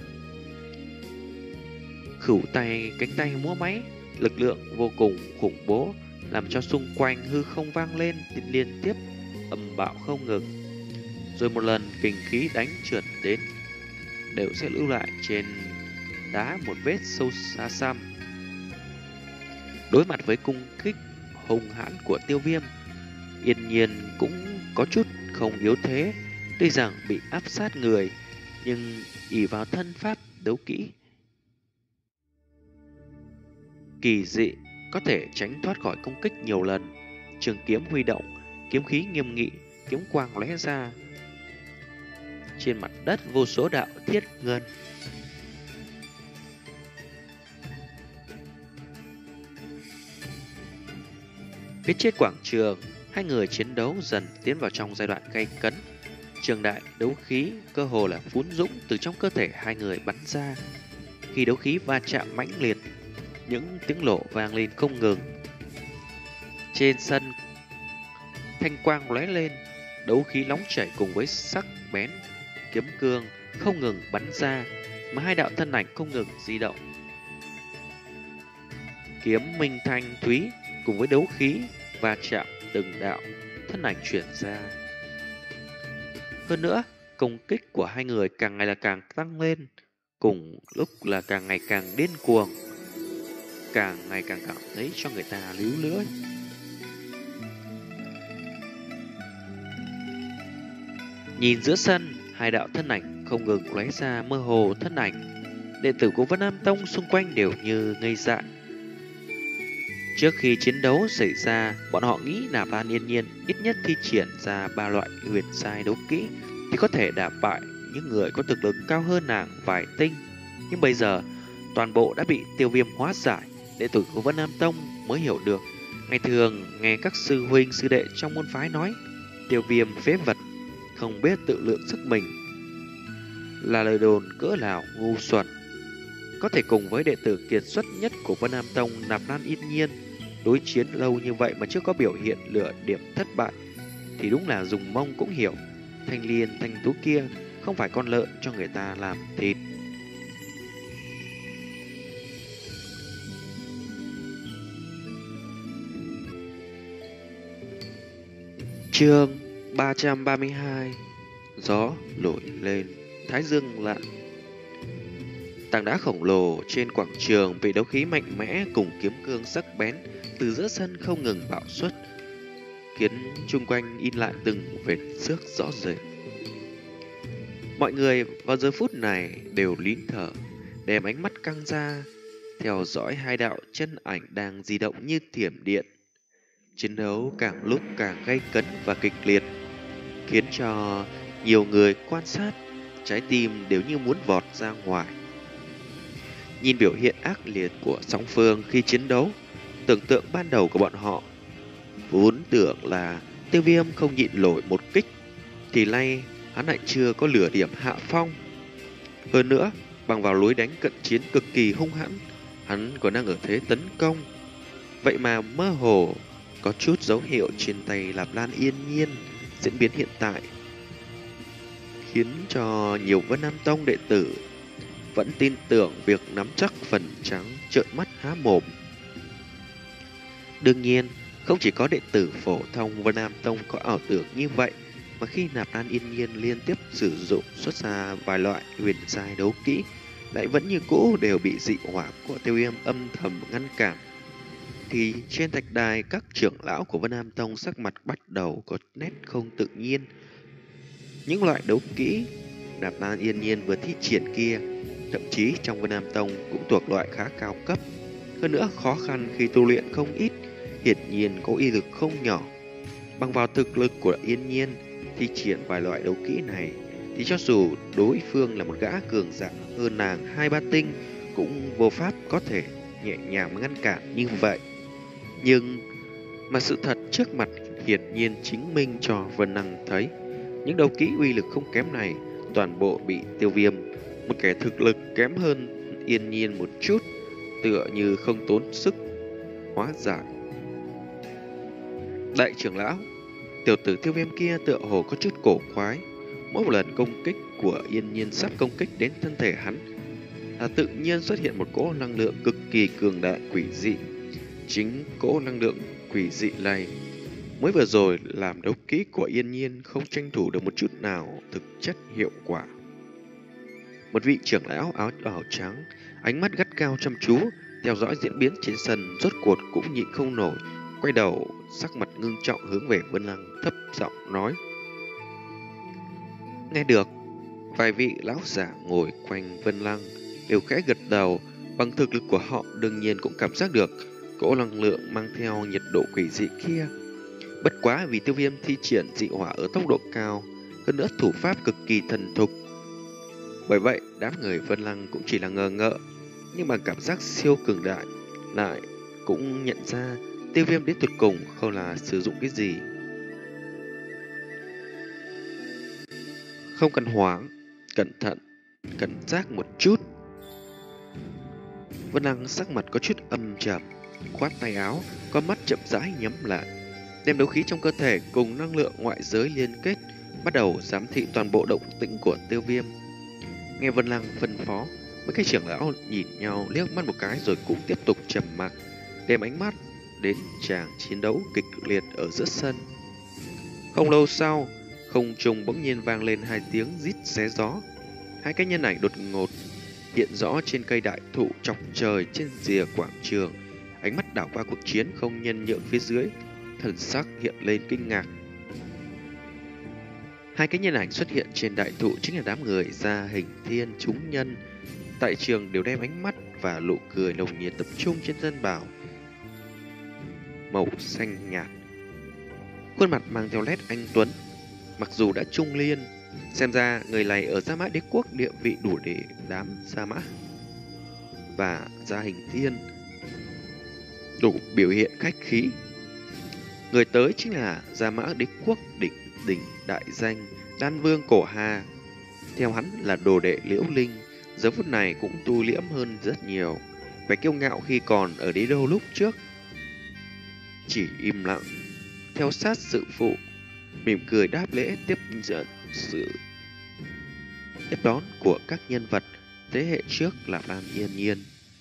Speaker 1: Khuỷu tay, cánh tay múa máy, lực lượng vô cùng khủng bố, làm cho xung quanh hư không vang lên liên tiếp ầm bạo không ngừng. Rồi một lần kình khí đánh trượt đến, đều sẽ lưu lại trên đá một vết sâu xa xăm. Đối mặt với cung kích hung hãn của Tiêu Viêm, Yên Nhiên cũng có chút không yếu thế. Tuy rằng bị áp sát người, nhưng ỷ vào thân pháp đấu kỹ kỳ dị, có thể tránh thoát khỏi công kích nhiều lần. Trường kiếm huy động, kiếm khí nghiêm nghị, kiếm quang lóe ra. Trên mặt đất vô số đạo thiết ngân. Phía trên quảng trường, hai người chiến đấu dần tiến vào trong giai đoạn gay cấn. Trường đại đấu khí cơ hồ là phún dũng từ trong cơ thể hai người bắn ra. Khi đấu khí va chạm mãnh liệt, những tiếng nổ vang lên không ngừng. Trên sân, thanh quang lóe lên, đấu khí nóng chảy cùng với sắc bén kiếm cương không ngừng bắn ra, mà hai đạo thân ảnh không ngừng di động. Kiếm minh thanh thúy cùng với đấu khí va chạm, từng đạo thân ảnh chuyển ra. Hơn nữa, công kích của hai người càng ngày là càng tăng lên, cùng lúc là càng ngày càng điên cuồng, càng ngày càng cảm thấy cho người ta líu lưỡi. Nhìn giữa sân, hai đạo thân ảnh không ngừng lóe ra mơ hồ thân ảnh. Đệ tử của Vân Nam Tông xung quanh đều như ngây dại. Trước khi chiến đấu xảy ra, bọn họ nghĩ là Van Yên Nhiên ít nhất thi triển ra ba loại huyền sai đấu kỹ thì có thể đả bại những người có thực lực cao hơn nàng vài tinh. Nhưng bây giờ, toàn bộ đã bị Tiêu Viêm hóa giải. Đệ tử của Vân Nam Tông mới hiểu được. Ngày thường nghe các sư huynh sư đệ trong môn phái nói Tiêu Viêm phế vật, không biết tự lượng sức mình, là lời đồn cỡ nào ngu xuẩn. Có thể cùng với đệ tử kiệt xuất nhất của Vân Nam Tông Nạp Lan Yên Nhiên đối chiến lâu như vậy mà chưa có biểu hiện lửa điểm thất bại, thì đúng là dùng mông cũng hiểu. Thanh Liên thanh tú kia không phải con lợn cho người ta làm thịt. Chương ba trăm ba mươi hai. Gió nổi lên, thái dương lặn. Tảng đá khổng lồ trên quảng trường bị đấu khí mạnh mẽ cùng kiếm cương sắc bén từ giữa sân không ngừng bạo xuất, khiến chung quanh in lại từng vệt xước rõ rệt. Mọi người vào giờ phút này đều nín thở, đem ánh mắt căng ra. theo dõi hai đạo chân ảnh đang di động như thiểm điện. Chiến đấu càng lúc càng gay cấn và kịch liệt, khiến cho nhiều người quan sát trái tim đều như muốn vọt ra ngoài. Nhìn biểu hiện ác liệt của song phương khi chiến đấu, tưởng tượng ban đầu của bọn họ vốn tưởng là Tiêu Viêm không nhịn nổi một kích, thì nay hắn lại chưa có lửa điểm hạ phong. Hơn nữa, bằng vào lối đánh cận chiến cực kỳ hung hãn, hắn còn đang ở thế tấn công. Vậy mà mơ hồ có chút dấu hiệu trên tay Lạp Lan Yên Nhiên diễn biến hiện tại, khiến cho nhiều Vân Nam Tông đệ tử vẫn tin tưởng việc nắm chắc phần trắng, trợn mắt há mồm. Đương nhiên, không chỉ có đệ tử phổ thông Vân Nam Tông có ảo tưởng như vậy, mà khi Nạp Lan Yên Nhiên liên tiếp sử dụng xuất ra vài loại huyền giai đấu kỹ, lại vẫn như cũ đều bị dị hỏa của Tiêu Viêm âm thầm ngăn cản, thì trên thạch đài các trưởng lão của Vân Nam Tông sắc mặt bắt đầu có nét không tự nhiên. Những loại đấu kỹ Nạp Lan Yên Nhiên vừa thi triển kia, thậm chí trong Vân Nam Tông cũng thuộc loại khá cao cấp, hơn nữa khó khăn khi tu luyện không ít, hiển nhiên có uy lực không nhỏ. Bằng vào thực lực của Yên Nhiên thi triển vài loại đấu kỹ này, thì cho dù đối phương là một gã cường giả hơn nàng hai ba tinh, cũng vô pháp có thể nhẹ nhàng ngăn cản như vậy. Nhưng mà sự thật trước mặt hiển nhiên chứng minh cho Vân Năng thấy, những đấu kỹ uy lực không kém này toàn bộ bị Tiêu Viêm, một kẻ thực lực kém hơn Yên Nhiên một chút, tựa như không tốn sức hóa giải. Đại trưởng lão, tiểu tử Tiêu Viêm kia tựa hồ có chút cổ quái. Mỗi một lần công kích của Yên Nhiên sắp công kích đến thân thể hắn, là tự nhiên xuất hiện một cỗ năng lượng cực kỳ cường đại quỷ dị. Chính cỗ năng lượng quỷ dị này mới vừa rồi làm đấu kỹ của Yên Nhiên không tranh thủ được một chút nào thực chất hiệu quả. Một vị trưởng lão áo đỏ trắng, ánh mắt gắt cao chăm chú theo dõi diễn biến trên sân, rốt cuộc cũng nhịn không nổi, quay đầu sắc mặt ngưng trọng hướng về Vân Lăng thấp giọng nói. Nghe được, vài vị lão giả ngồi quanh Vân Lăng đều khẽ gật đầu. Bằng thực lực của họ đương nhiên cũng cảm giác được cỗ năng lượng mang theo nhiệt độ quỷ dị kia. Bất quá vì Tiêu Viêm thi triển dị hỏa ở tốc độ cao, hơn nữa thủ pháp cực kỳ thần thục, bởi vậy đám người Vân Lăng cũng chỉ là ngờ ngợ. Nhưng mà cảm giác siêu cường đại lại cũng nhận ra Tiêu Viêm đến tuyệt cùng không là sử dụng cái gì. Không cần hoảng, cẩn thận, cảnh giác một chút. Vân Lăng sắc mặt có chút âm trầm, khoát tay áo, con mắt chậm rãi nhắm lại, đem đấu khí trong cơ thể cùng năng lượng ngoại giới liên kết, bắt đầu giám thị toàn bộ động tĩnh của Tiêu Viêm. Nghe Vân Lăng phân phó, mấy cái trưởng lão nhìn nhau liếc mắt một cái rồi cũng tiếp tục trầm mặc, đem ánh mắt đến tràng chiến đấu kịch liệt ở giữa sân. Không lâu sau, không trung bỗng nhiên vang lên hai tiếng rít xé gió. Hai cái nhân ảnh đột ngột hiện rõ trên cây đại thụ chọc trời trên rìa quảng trường, ánh mắt đảo qua cuộc chiến không nhân nhượng phía dưới, thần sắc hiện lên kinh ngạc. Hai cái nhân ảnh xuất hiện trên đại thụ chính là đám người Gia Hình Thiên chúng nhân. Tại trường đều đem ánh mắt và nụ cười nồng nhiệt tập trung trên dân bảo màu xanh nhạt, khuôn mặt mang theo nét anh tuấn. Mặc dù đã trung niên, xem ra người này ở Gia Mã Đế Quốc địa vị đủ để đám Gia Mã và Gia Hình Thiên đủ biểu hiện khách khí. Người tới chính là Gia Mã Đế Quốc đỉnh đỉnh đại danh Đan Vương Cổ Hà. Theo hắn là đồ đệ Liễu Linh, giờ phút này cũng tu liễm hơn rất nhiều, phải kiêu ngạo khi còn ở đế đô lúc trước. Chỉ im lặng theo sát sự phụ, mỉm cười đáp lễ tiếp dẫn sự tiếp đón của các nhân vật thế hệ trước là Lan Yên Nhiên.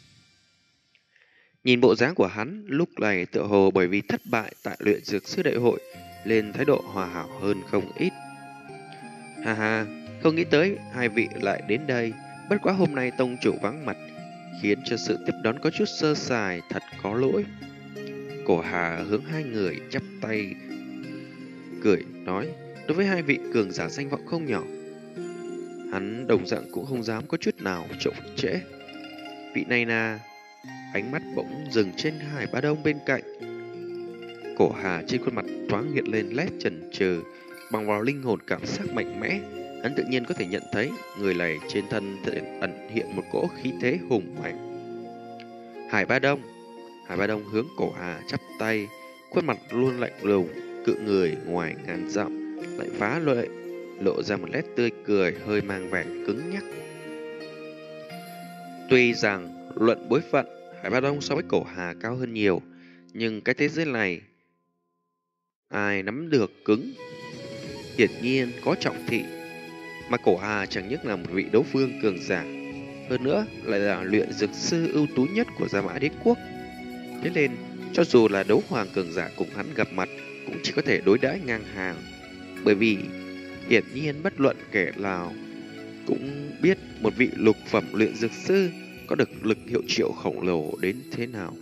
Speaker 1: Nhìn bộ dáng của hắn lúc này tựa hồ bởi vì thất bại tại luyện dược sư đại hội lên thái độ hòa hảo hơn không ít. Ha ha, không nghĩ tới hai vị lại đến đây, bất quá hôm nay tông chủ vắng mặt khiến cho sự tiếp đón có chút sơ sài, thật có lỗi. Cổ Hà hướng hai người chắp tay cười nói, đối với hai vị cường giả danh vọng không nhỏ, hắn đồng dạng cũng không dám có chút nào chậm trễ. Vị này là ánh mắt bỗng dừng trên Hải Bá Đông bên cạnh. Cổ Hà trên khuôn mặt thoáng hiện lên nét chần chừ, bằng vào linh hồn cảm giác mạnh mẽ, hắn tự nhiên có thể nhận thấy người này trên thân ẩn hiện một cỗ khí thế hùng mạnh. Hải Bá Đông, Hải Bá Đông hướng Cổ Hà chắp tay, khuôn mặt luôn lạnh lùng, cự người ngoài ngàn dặm, lại phá lợi lộ ra một nét tươi cười hơi mang vẻ cứng nhắc. Tuy rằng luận bối phận, Hải Bá Đông so với Cổ Hà cao hơn nhiều, nhưng cái thế giới này ai nắm được cứng, hiển nhiên có trọng thị. Mà Cổ Hà chẳng nhất là một vị đấu vương cường giả, hơn nữa lại là luyện dược sư ưu tú nhất của Gia Mã Đế Quốc. Thế nên, cho dù là đấu hoàng cường giả cùng hắn gặp mặt, cũng chỉ có thể đối đãi ngang hàng. Bởi vì, hiển nhiên bất luận kẻ nào cũng biết một vị lục phẩm luyện dược sư có được lực hiệu triệu khổng lồ đến thế nào.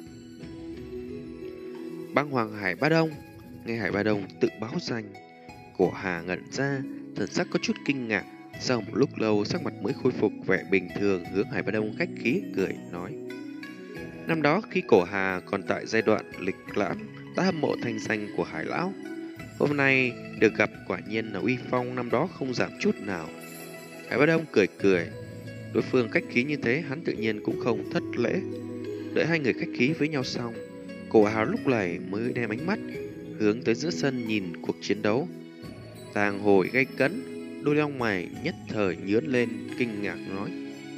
Speaker 1: Băng Hoàng Hải Bá Đông, nghe Hải Bá Đông tự báo danh, Cổ Hà ngẩn ra, thần sắc có chút kinh ngạc. Sau một lúc lâu, sắc mặt mới khôi phục vẻ bình thường, hướng Hải Bá Đông khách khí cười nói: năm đó khi Cổ Hà còn tại giai đoạn lịch lãm, ta hâm mộ thanh danh của Hải lão. Hôm nay được gặp quả nhiên là uy phong năm đó không giảm chút nào. Hải Bá Đông cười cười, đối phương khách khí như thế, hắn tự nhiên cũng không thất lễ. Đợi hai người khách khí với nhau xong, Cổ Hà lúc này mới đem ánh mắt hướng tới giữa sân nhìn cuộc chiến đấu. Tàng hồi gay cấn, đôi lông mày nhất thời nhướng lên kinh ngạc nói: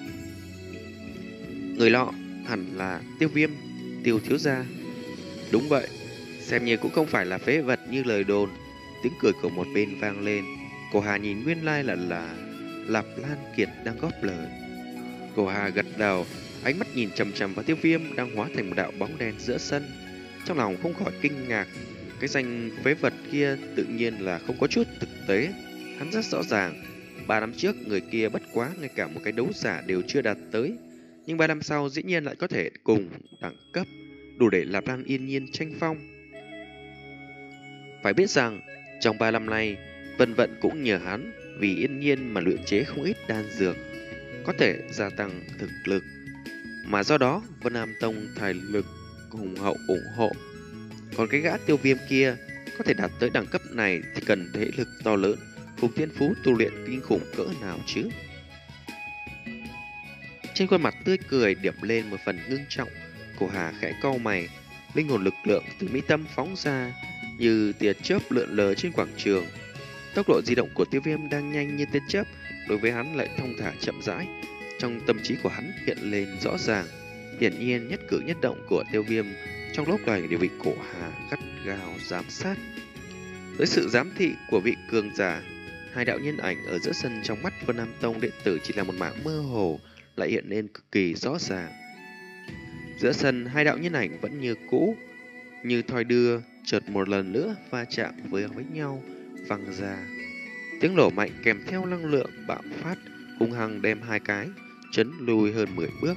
Speaker 1: người lọ hẳn là Tiêu Viêm, Tiêu thiếu gia. Đúng vậy, xem như cũng không phải là phế vật như lời đồn. Tiếng cười của một bên vang lên. Cổ Hà nhìn nguyên lai là là Lạp Lan Kiệt đang góp lời. Cổ Hà gật đầu, ánh mắt nhìn chằm chằm vào Tiêu Viêm đang hóa thành một đạo bóng đen giữa sân. Trong lòng không khỏi kinh ngạc, cái danh phế vật kia tự nhiên là không có chút thực tế. Hắn rất rõ ràng, ba năm trước người kia bất quá ngay cả một cái đấu giả đều chưa đạt tới, nhưng ba năm sau dĩ nhiên lại có thể cùng đẳng cấp, đủ để Lạp Lan yên nhiên tranh phong. Phải biết rằng, trong ba năm nay, Vân Vận cũng nhờ hắn vì yên nhiên mà luyện chế không ít đan dược, có thể gia tăng thực lực. Mà do đó, Vân Nam Tông tài lực hùng hậu ủng hộ. Còn cái gã Tiêu Viêm kia có thể đạt tới đẳng cấp này thì cần thể lực to lớn, cùng thiên phú tu luyện kinh khủng cỡ nào chứ. Trên khuôn mặt tươi cười điểm lên một phần ngưng trọng, Cổ Hà khẽ cau mày, linh hồn lực lượng từ mi tâm phóng ra như tia chớp lượn lờ trên quảng trường. Tốc độ di động của Tiêu Viêm đang nhanh như tia chớp, đối với hắn lại thong thả chậm rãi. Trong tâm trí của hắn hiện lên rõ ràng, hiển nhiên nhất cử nhất động của Tiêu Viêm trong lúc này đều bị Cổ Hà gắt gao giám sát. Với sự giám thị của vị cường giả, hai đạo nhân ảnh ở giữa sân trong mắt Vân Nam Tông đệ tử chỉ là một mảng mơ hồ, lại hiện lên cực kỳ rõ ràng. Giữa sân hai đạo nhân ảnh vẫn như cũ, như thoi đưa, chợt một lần nữa va chạm với với nhau, văng ra. Tiếng nổ mạnh kèm theo năng lượng bạo phát, hung hăng đem hai cái chấn lùi hơn mười bước.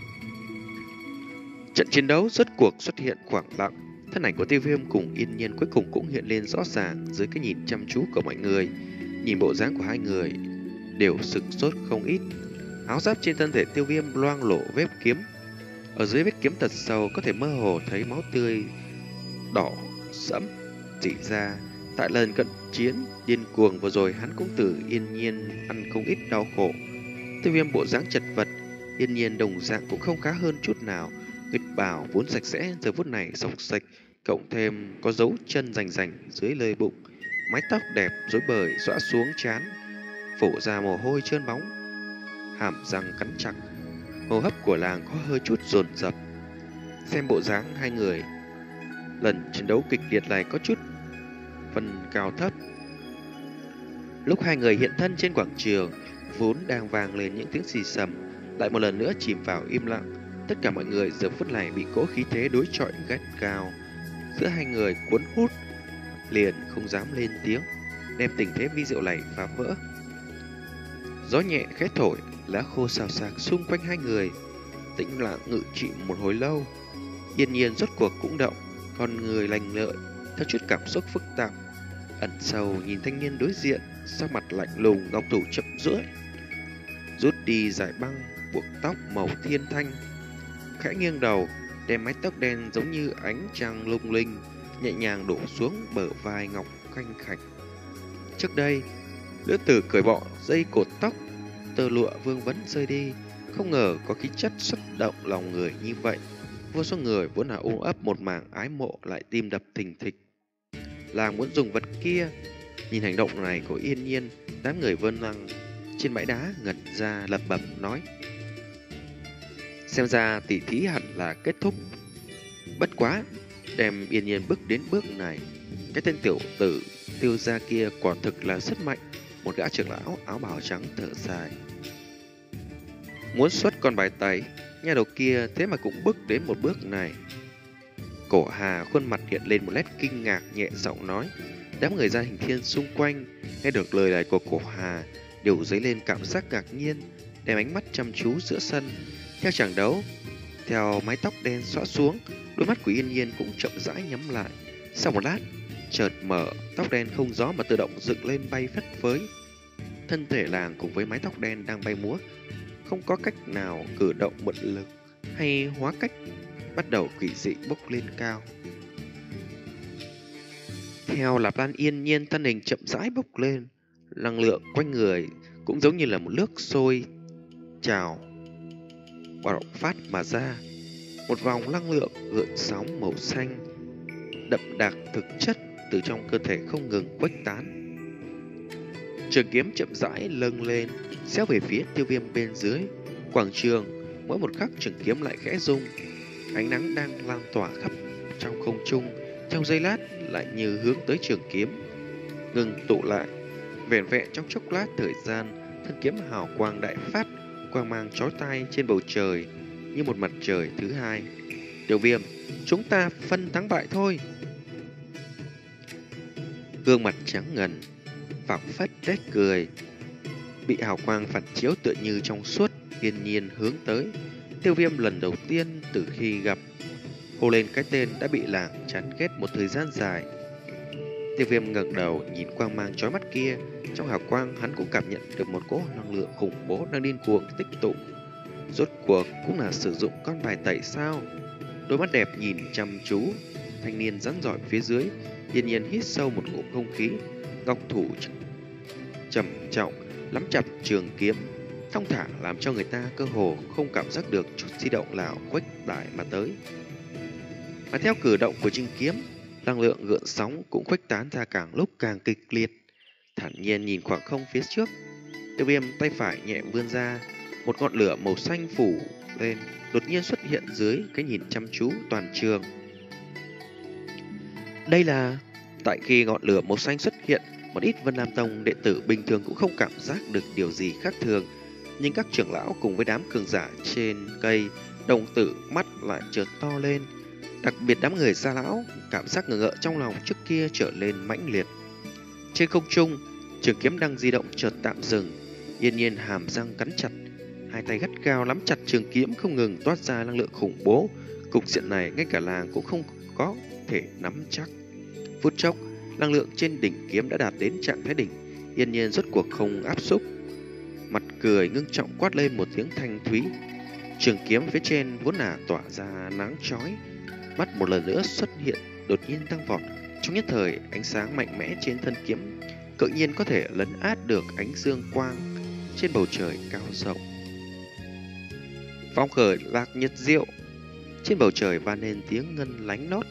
Speaker 1: Trận chiến đấu rốt cuộc xuất hiện khoảng lặng, thân ảnh của Tiêu Viêm cùng Yên Nhiên cuối cùng cũng hiện lên rõ ràng dưới cái nhìn chăm chú của mọi người. Nhìn bộ dáng của hai người đều sực sốt không ít. Áo giáp trên thân thể Tiêu Viêm loang lổ vết kiếm, ở dưới vết kiếm thật sâu có thể mơ hồ thấy máu tươi đỏ sẫm rỉ ra. Tại lần cận chiến điên cuồng vừa rồi, hắn cũng từ Yên Nhiên ăn không ít đau khổ. Tiêu Viêm bộ dáng chật vật, Yên Nhiên đồng dạng cũng không khá hơn chút nào. Nguyệt bào vốn sạch sẽ giờ phút này sọc sạch, cộng thêm có dấu chân rành rành dưới lơi bụng, mái tóc đẹp rối bời xõa xuống trán, phủ ra mồ hôi trơn bóng, hàm răng cắn chặt, hô hấp của làng có hơi chút dồn dập. Xem bộ dáng hai người lần chiến đấu kịch liệt này có chút phần cao thấp. Lúc hai người hiện thân trên quảng trường, vốn đang vang lên những tiếng xì xầm, lại một lần nữa chìm vào im lặng. Tất cả mọi người giờ phút này bị cỗ khí thế đối chọi gắt cao giữa hai người cuốn hút, liền không dám lên tiếng, đem tình thế vi diệu này phá vỡ. Gió nhẹ khẽ thổi, lá khô xào xạc xung quanh hai người, tĩnh lặng ngự trị một hồi lâu. Yên Nhiên rốt cuộc cũng động, con người lành lợi, theo chút cảm xúc phức tạp, ẩn sâu nhìn thanh niên đối diện, sắc mặt lạnh lùng, ngọc thủ chậm rưỡi, rút đi giải băng buộc tóc màu thiên thanh, khẽ nghiêng đầu, đem mái tóc đen giống như ánh trăng lung linh, nhẹ nhàng đổ xuống bờ vai ngọc khanh khạch. Trước đây, nữ tử cởi bỏ dây cột tóc, tơ lụa vương vấn rơi đi, không ngờ có khí chất xuất động lòng người như vậy. Vô số người vốn là ôm ấp một mảng ái mộ lại tim đập thình thịch. Làng muốn dùng vật kia. Nhìn hành động này của Yên Nhiên, đám người Vân Lăng trên bãi đá ngẩn ra lẩm bẩm nói: xem ra tỷ thí hẳn là kết thúc. Bất quá, đem Yên Nhiên bước đến bước này, cái tên tiểu tử Tiêu gia kia quả thực là rất mạnh. Một gã trưởng lão áo bào trắng thở dài: muốn xuất con bài tẩy, nhà đầu kia thế mà cũng bước đến một bước này. Cổ Hà khuôn mặt hiện lên một nét kinh ngạc, nhẹ giọng nói. Đám người gia hình thiên xung quanh nghe được lời này của Cổ Hà đều dấy lên cảm giác ngạc nhiên, đem ánh mắt chăm chú giữa sân. Theo chàng đấu, theo mái tóc đen xõa xuống, đôi mắt của Yên Nhiên cũng chậm rãi nhắm lại. Sau một lát, chợt mở, tóc đen không gió mà tự động dựng lên bay phất phới. Thân thể làng cùng với mái tóc đen đang bay múa, không có cách nào cử động mượn lực hay hóa cách, bắt đầu quỷ dị bốc lên cao. Theo Lạp Lan Yên Nhiên thân hình chậm rãi bốc lên, năng lượng quanh người cũng giống như là một nước sôi trào bạo phát mà ra. Một vòng năng lượng gợn sóng màu xanh đậm đặc thực chất từ trong cơ thể không ngừng khuếch tán. Trường kiếm chậm rãi lâng lên, xéo về phía Tiêu Viêm bên dưới quảng trường. Mỗi một khắc trường kiếm lại khẽ rung, ánh nắng đang lan tỏa khắp trong không trung, trong giây lát lại như hướng tới trường kiếm, ngừng tụ lại. Vẻn vẹn trong chốc lát thời gian, thân kiếm hào quang đại phát, quang mang chói tai trên bầu trời như một mặt trời thứ hai. Tiêu Viêm, chúng ta phân thắng bại thôi. Gương mặt trắng ngần, phảng phất rét cười, bị hào quang phản chiếu tựa như trong suốt, Yên Nhiên hướng tới. Tiêu Viêm lần đầu tiên từ khi gặp, hô lên cái tên đã bị làng chán ghét một thời gian dài. Tiêu Viêm ngẩng đầu nhìn quang mang chói mắt kia, trong hào quang hắn cũng cảm nhận được một cỗ năng lượng khủng bố đang điên cuồng tích tụ. Rốt cuộc cũng là sử dụng con bài tẩy sao? Đôi mắt đẹp nhìn chăm chú thanh niên rắn giỏi phía dưới, Yên Nhiên hít sâu một ngụm không khí, ngọc thủ trầm trọng nắm chặt trường kiếm, thong thả làm cho người ta cơ hồ không cảm giác được chút di động nào khuếch đại mà tới. Mà theo cử động của trường kiếm, năng lượng gợn sóng cũng khuếch tán ra càng lúc càng kịch liệt. Thản nhiên nhìn khoảng không phía trước, Tiêu Viêm tay phải nhẹ vươn ra, một ngọn lửa màu xanh phủ lên, đột nhiên xuất hiện dưới cái nhìn chăm chú toàn trường. Đây là... Tại khi ngọn lửa màu xanh xuất hiện, một ít Vân Nam Tông đệ tử bình thường cũng không cảm giác được điều gì khác thường, nhưng các trưởng lão cùng với đám cường giả trên cây đồng tử mắt lại chợt to lên. Đặc biệt đám người gia lão, cảm giác ngờ ngợ trong lòng trước kia trở lên mãnh liệt. Trên không trung, trường kiếm đang di động chợt tạm dừng. Yên Nhiên hàm răng cắn chặt, hai tay gắt gao nắm chặt trường kiếm, không ngừng toát ra năng lượng khủng bố. Cục diện này ngay cả làng cũng không có thể nắm chắc. Phút chốc, năng lượng trên đỉnh kiếm đã đạt đến trạng thái đỉnh. Yên Nhiên rốt cuộc không áp xúc, mặt cười ngưng trọng quát lên một tiếng thanh thúy. Trường kiếm phía trên vốn là tỏa ra nắng chói, mắt một lần nữa xuất hiện đột nhiên tăng vọt. Trong nhất thời, ánh sáng mạnh mẽ trên thân kiếm tự nhiên có thể lấn át được ánh dương quang trên bầu trời cao rộng. Phong khởi lạc nhật diệu, trên bầu trời vang lên tiếng ngân lánh nót.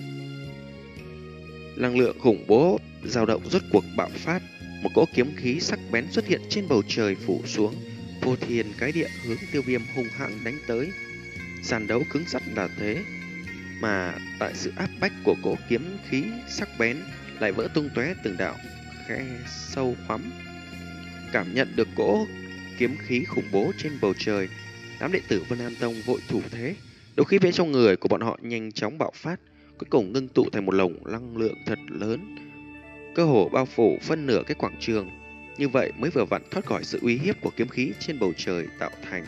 Speaker 1: Năng lượng khủng bố dao động rốt cuộc bạo phát, một cỗ kiếm khí sắc bén xuất hiện trên bầu trời phủ xuống, vô thiên cái địa hướng Tiêu Viêm hung hãn đánh tới. Sàn đấu cứng rắn là thế, mà tại sự áp bách của cỗ kiếm khí sắc bén lại vỡ tung tóe từng đạo khe sâu hoắm. Cảm nhận được cỗ kiếm khí khủng bố trên bầu trời, đám đệ tử Vân Nam Tông vội thủ thế, đấu khí bên trong người của bọn họ nhanh chóng bạo phát, cuối cùng ngưng tụ thành một lồng năng lượng thật lớn, cơ hồ bao phủ phân nửa cái quảng trường. Như vậy mới vừa vặn thoát khỏi sự uy hiếp của kiếm khí trên bầu trời tạo thành.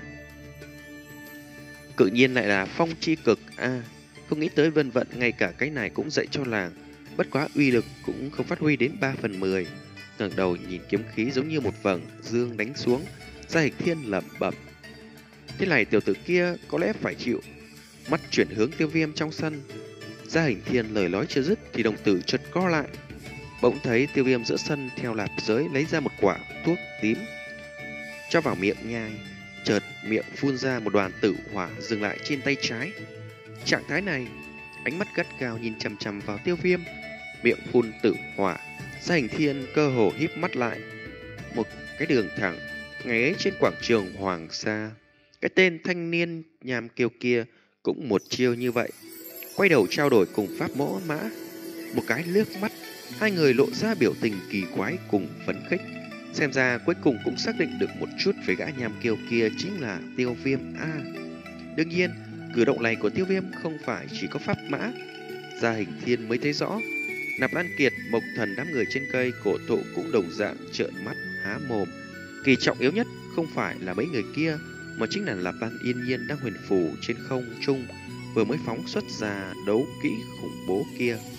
Speaker 1: Tự nhiên lại là phong chi cực a, à, không nghĩ tới Vân Vận ngay cả cái này cũng dạy cho làng, bất quá uy lực cũng không phát huy đến ba phần mười. Ngẩng đầu nhìn kiếm khí giống như một vầng dương đánh xuống, Gia Hịch Thiên lẩm bẩm: thế này tiểu tử kia có lẽ phải chịu Mắt chuyển hướng Tiêu Viêm trong sân. Gia Hình Thiên lời nói chưa dứt thì đồng tử chợt co lại. Bỗng thấy Tiêu Viêm giữa sân theo lạp giới lấy ra một quả thuốc tím, cho vào miệng nhai. Chợt miệng phun ra một đoàn tử hỏa dừng lại trên tay trái. Trạng thái này, ánh mắt gắt gao nhìn chằm chằm vào Tiêu Viêm, miệng phun tử hỏa. Gia Hình Thiên cơ hồ híp mắt lại. Một cái đường thẳng, ngày ấy trên quảng trường Hoàng Sa, cái tên thanh niên nham kiêu kia cũng một chiêu như vậy. Quay đầu trao đổi cùng Pháp Mỗ Mã, một cái liếc mắt, hai người lộ ra biểu tình kỳ quái cùng phấn khích. Xem ra cuối cùng cũng xác định được một chút về gã nham kiêu kia chính là Tiêu Viêm A. Đương nhiên, cử động này của Tiêu Viêm không phải chỉ có Pháp Mã, Gia Hình Thiên mới thấy rõ. Nạp Lan Kiệt, Mộc Thần đám người trên cây cổ thụ cũng đồng dạng trợn mắt há mồm. Kỳ trọng yếu nhất không phải là mấy người kia, mà chính là Nạp Lan Yên Nhiên đang huyền phù trên không trung vừa mới phóng xuất ra đấu kỹ khủng bố kia.